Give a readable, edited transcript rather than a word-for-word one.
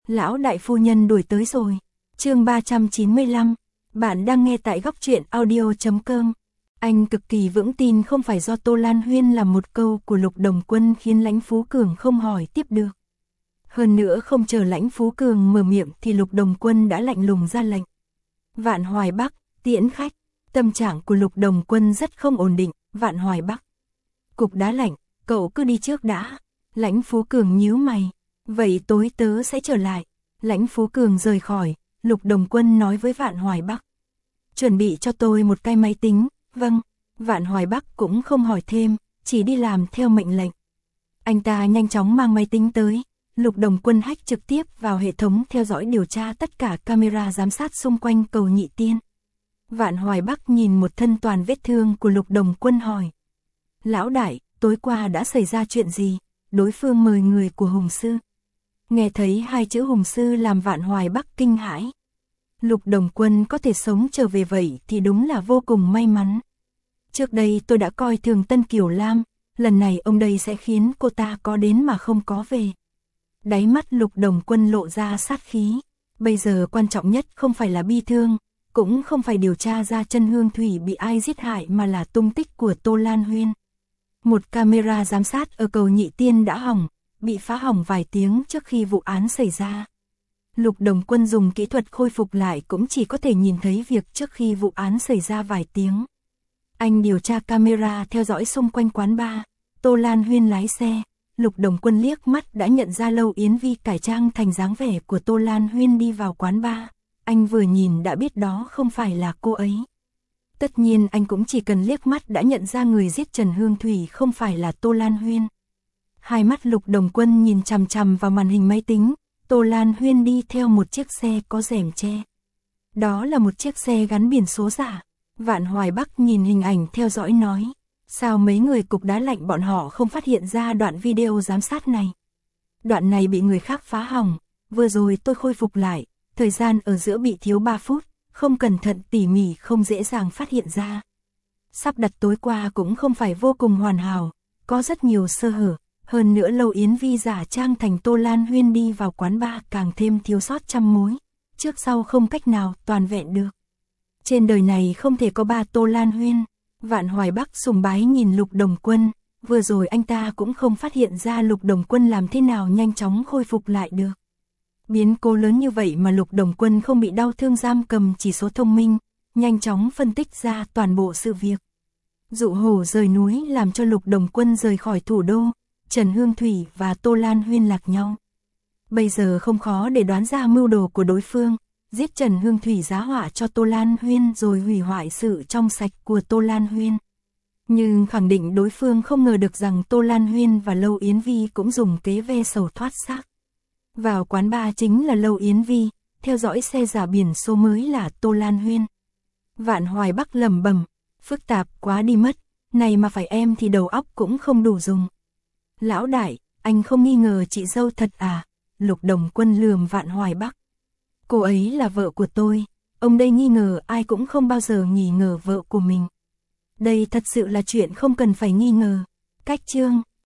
Lão đại phu nhân đuổi tới rồi. Chương 395. Bạn đang nghe tại góc truyện audio.com. Anh cực kỳ vững tin không phải do Tô Lan Huyên làm một câu của Lục Đồng Quân khiến Lãnh Phú Cường không hỏi tiếp được. Hơn nữa không chờ Lãnh Phú Cường mở miệng thì Lục Đồng Quân đã lạnh lùng ra lệnh. Vạn Hoài Bắc, tiễn khách. Tâm trạng của Lục Đồng Quân rất không ổn định. Vạn Hoài Bắc. Cục đá lạnh, cậu cứ đi trước đã. Lãnh Phú Cường nhíu mày. Vậy tối tớ sẽ trở lại. Lãnh Phú Cường rời khỏi. Lục Đồng Quân nói với Vạn Hoài Bắc. Chuẩn bị cho tôi một cái máy tính. Vâng. Vạn Hoài Bắc cũng không hỏi thêm, chỉ đi làm theo mệnh lệnh. Anh ta nhanh chóng mang máy tính tới. Lục Đồng Quân hack trực tiếp vào hệ thống theo dõi điều tra tất cả camera giám sát xung quanh cầu Nhị Tiên. Vạn Hoài Bắc nhìn một thân toàn vết thương của Lục Đồng Quân hỏi. Lão đại, tối qua đã xảy ra chuyện gì? Đối phương mời người của Hùng Sư. Nghe thấy hai chữ Hùng Sư làm Vạn Hoài Bắc kinh hãi. Lục Đồng Quân có thể sống trở về vậy thì đúng là vô cùng may mắn. Trước đây tôi đã coi thường Tân Kiều Lam, lần này ông đây sẽ khiến cô ta có đến mà không có về. Đáy mắt Lục Đồng Quân lộ ra sát khí. Bây giờ quan trọng nhất không phải là bi thương, cũng không phải điều tra ra Chân Hương Thủy bị ai giết hại mà là tung tích của Tô Lan Huyên. Một camera giám sát ở cầu Nhị Tiên đã hỏng, bị phá hỏng vài tiếng trước khi vụ án xảy ra. Lục Đồng Quân dùng kỹ thuật khôi phục lại cũng chỉ có thể nhìn thấy việc trước khi vụ án xảy ra vài tiếng. Anh điều tra camera theo dõi xung quanh quán bar, Tô Lan Huyên lái xe. Lục Đồng Quân liếc mắt đã nhận ra Lâu Yến Vi cải trang thành dáng vẻ của Tô Lan Huyên đi vào quán bar. Anh vừa nhìn đã biết đó không phải là cô ấy. Tất nhiên anh cũng chỉ cần liếc mắt đã nhận ra người giết Trần Hương Thủy không phải là Tô Lan Huyên. Hai mắt Lục Đồng Quân nhìn chằm chằm vào màn hình máy tính. Tô Lan Huyên đi theo một chiếc xe có rèm che. Đó là một chiếc xe gắn biển số giả. Vạn Hoài Bắc nhìn hình ảnh theo dõi nói. Sao mấy người cục đá lạnh bọn họ không phát hiện ra đoạn video giám sát này? Đoạn này bị người khác phá hỏng. Vừa rồi tôi khôi phục lại. Thời gian ở giữa bị thiếu 3 phút. Không cẩn thận tỉ mỉ không dễ dàng phát hiện ra. Sắp đặt tối qua cũng không phải vô cùng hoàn hảo. Có rất nhiều sơ hở. Hơn nữa Lâu Yến Vi giả trang thành Tô Lan Huyên đi vào quán bar càng thêm thiếu sót trăm mối. Trước sau không cách nào toàn vẹn được. Trên đời này không thể có 3 Tô Lan Huyên. Vạn Hoài Bắc sùng bái nhìn Lục Đồng Quân. Vừa rồi anh ta cũng không phát hiện ra Lục Đồng Quân làm thế nào nhanh chóng khôi phục lại được. Biến cố lớn như vậy mà Lục Đồng Quân không bị đau thương giam cầm chỉ số thông minh. Nhanh chóng phân tích ra toàn bộ sự việc. Dụ hổ rời núi làm cho Lục Đồng Quân rời khỏi thủ đô. Trần Hương Thủy và Tô Lan Huyên lạc nhau. Bây giờ không khó để đoán ra mưu đồ của đối phương. Giết Trần Hương Thủy giá họa cho Tô Lan Huyên rồi hủy hoại sự trong sạch của Tô Lan Huyên. Nhưng khẳng định đối phương không ngờ được rằng Tô Lan Huyên và Lâu Yến Vi cũng dùng kế ve sầu thoát xác. Vào quán bar chính là Lâu Yến Vi, theo dõi xe giả biển số mới là Tô Lan Huyên. Vạn Hoài Bắc lẩm bẩm, phức tạp quá đi mất, này mà phải em thì đầu óc cũng không đủ dùng. Lão đại, anh không nghi ngờ chị dâu thật à? Lục Đồng Quân lườm Vạn Hoài Bắc. Cô ấy là vợ của tôi, ông đây nghi ngờ ai cũng không bao giờ nghi ngờ vợ của mình. Đây thật sự là chuyện không cần phải nghi ngờ. Cách chương